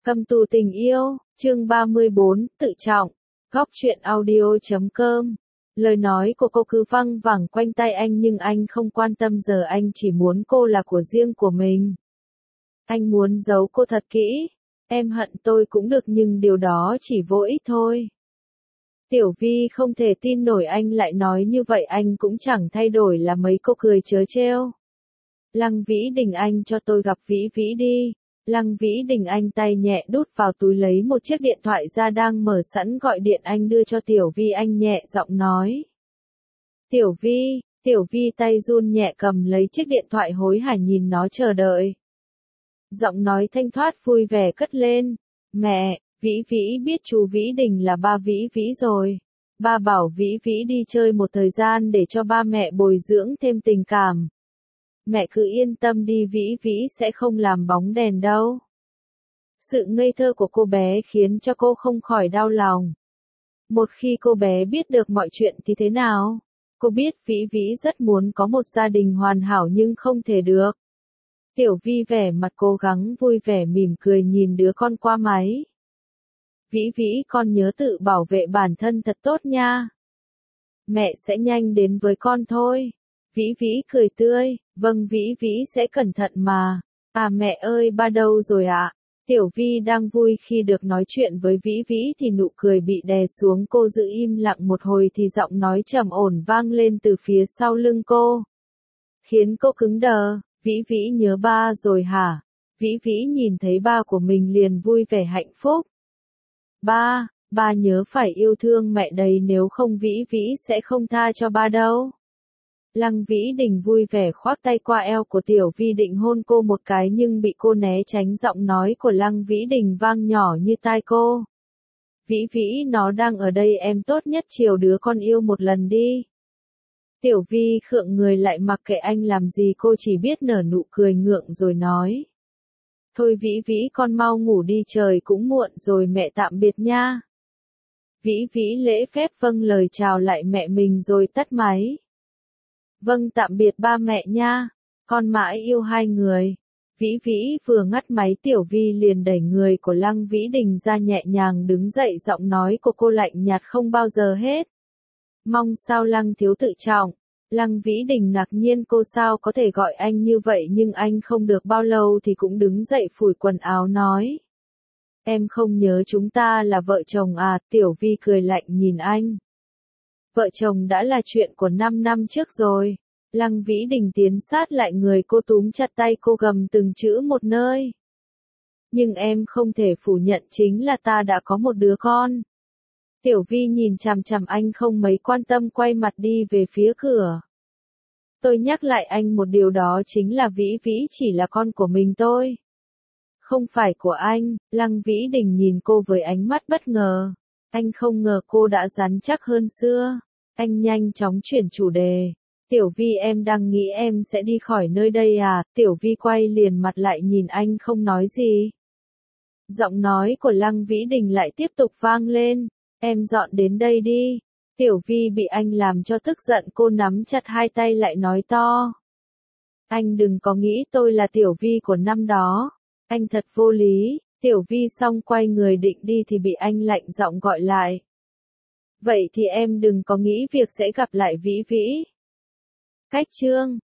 Cầm tù tình yêu, chương 34, tự trọng. Góc truyện audio.com. Lời nói của cô cứ văng vẳng quanh tai anh nhưng anh không quan tâm, giờ anh chỉ muốn cô là của riêng của mình. Anh muốn giấu cô thật kỹ. Em hận tôi cũng được nhưng điều đó chỉ vô ích thôi. Tiểu Vi không thể tin nổi anh lại nói như vậy, anh cũng chẳng thay đổi là mấy, cô cười trớ trêu. Lăng Vĩ Đình, anh cho tôi gặp Vĩ Vĩ đi. Lăng Vĩ Đình anh tay nhẹ đút vào túi lấy một chiếc điện thoại ra đang mở sẵn gọi điện, anh đưa cho Tiểu Vi, anh nhẹ giọng nói. Tiểu Vi tay run nhẹ cầm lấy chiếc điện thoại hối hả nhìn nó chờ đợi. Giọng nói thanh thoát vui vẻ cất lên. Mẹ, Vĩ Vĩ biết chú Vĩ Đình là ba Vĩ Vĩ rồi. Ba bảo Vĩ Vĩ đi chơi một thời gian để cho ba mẹ bồi dưỡng thêm tình cảm. Mẹ cứ yên tâm đi, Vĩ Vĩ sẽ không làm bóng đèn đâu. Sự ngây thơ của cô bé khiến cho cô không khỏi đau lòng. Một khi cô bé biết được mọi chuyện thì thế nào? Cô biết Vĩ Vĩ rất muốn có một gia đình hoàn hảo nhưng không thể được. Tiểu Vi vẻ mặt cố gắng vui vẻ mỉm cười nhìn đứa con qua máy. Vĩ Vĩ, con nhớ tự bảo vệ bản thân thật tốt nha. Mẹ sẽ nhanh đến với con thôi. Vĩ Vĩ cười tươi, vâng Vĩ Vĩ sẽ cẩn thận mà. À mẹ ơi, ba đâu rồi ạ? Tiểu Vi đang vui khi được nói chuyện với Vĩ Vĩ thì nụ cười bị đè xuống, cô giữ im lặng một hồi thì giọng nói trầm ổn vang lên từ phía sau lưng cô. Khiến cô cứng đờ, Vĩ Vĩ nhớ ba rồi hả? Vĩ Vĩ nhìn thấy ba của mình liền vui vẻ hạnh phúc. Ba nhớ phải yêu thương mẹ đấy, nếu không Vĩ Vĩ sẽ không tha cho ba đâu. Lăng Vĩ Đình vui vẻ khoác tay qua eo của Tiểu Vi định hôn cô một cái nhưng bị cô né tránh, giọng nói của Lăng Vĩ Đình vang nhỏ như tai cô. Vĩ Vĩ, nó đang ở đây, em tốt nhất chiều đứa con yêu một lần đi. Tiểu Vi khựng người lại, mặc kệ anh làm gì cô chỉ biết nở nụ cười ngượng rồi nói. Thôi Vĩ Vĩ, con mau ngủ đi, trời cũng muộn rồi, mẹ tạm biệt nha. Vĩ Vĩ lễ phép vâng lời chào lại mẹ mình rồi tắt máy. Vâng tạm biệt ba mẹ nha, con mãi yêu hai người. Vĩ Vĩ vừa ngắt máy, Tiểu Vi liền đẩy người của Lăng Vĩ Đình ra, nhẹ nhàng đứng dậy, giọng nói của cô lạnh nhạt không bao giờ hết. Mong sao Lăng thiếu tự trọng. Lăng Vĩ Đình ngạc nhiên cô sao có thể gọi anh như vậy, nhưng anh không được bao lâu thì cũng đứng dậy phủi quần áo nói. Em không nhớ chúng ta là vợ chồng à? Tiểu Vi cười lạnh nhìn anh. Vợ chồng đã là chuyện của 5 năm trước rồi. Lăng Vĩ Đình tiến sát lại người cô, túm chặt tay cô, gầm từng chữ một nơi. Nhưng em không thể phủ nhận chính là ta đã có một đứa con. Tiểu Vi nhìn chằm chằm anh không mấy quan tâm, quay mặt đi về phía cửa. Tôi nhắc lại anh một điều, đó chính là Vĩ Vĩ chỉ là con của mình tôi. Không phải của anh. Lăng Vĩ Đình nhìn cô với ánh mắt bất ngờ. Anh không ngờ cô đã rắn chắc hơn xưa. Anh nhanh chóng chuyển chủ đề. Tiểu Vi, em đang nghĩ em sẽ đi khỏi nơi đây à? Tiểu Vi quay liền mặt lại nhìn anh không nói gì. Giọng nói của Lăng Vĩ Đình lại tiếp tục vang lên. Em dọn đến đây đi. Tiểu Vi bị anh làm cho tức giận, cô nắm chặt hai tay lại nói to. Anh đừng có nghĩ tôi là Tiểu Vi của năm đó. Anh thật vô lý. Tiểu Vi xong quay người định đi thì bị anh lạnh giọng gọi lại. Vậy thì em đừng có nghĩ việc sẽ gặp lại Vĩ Vĩ. Cách chương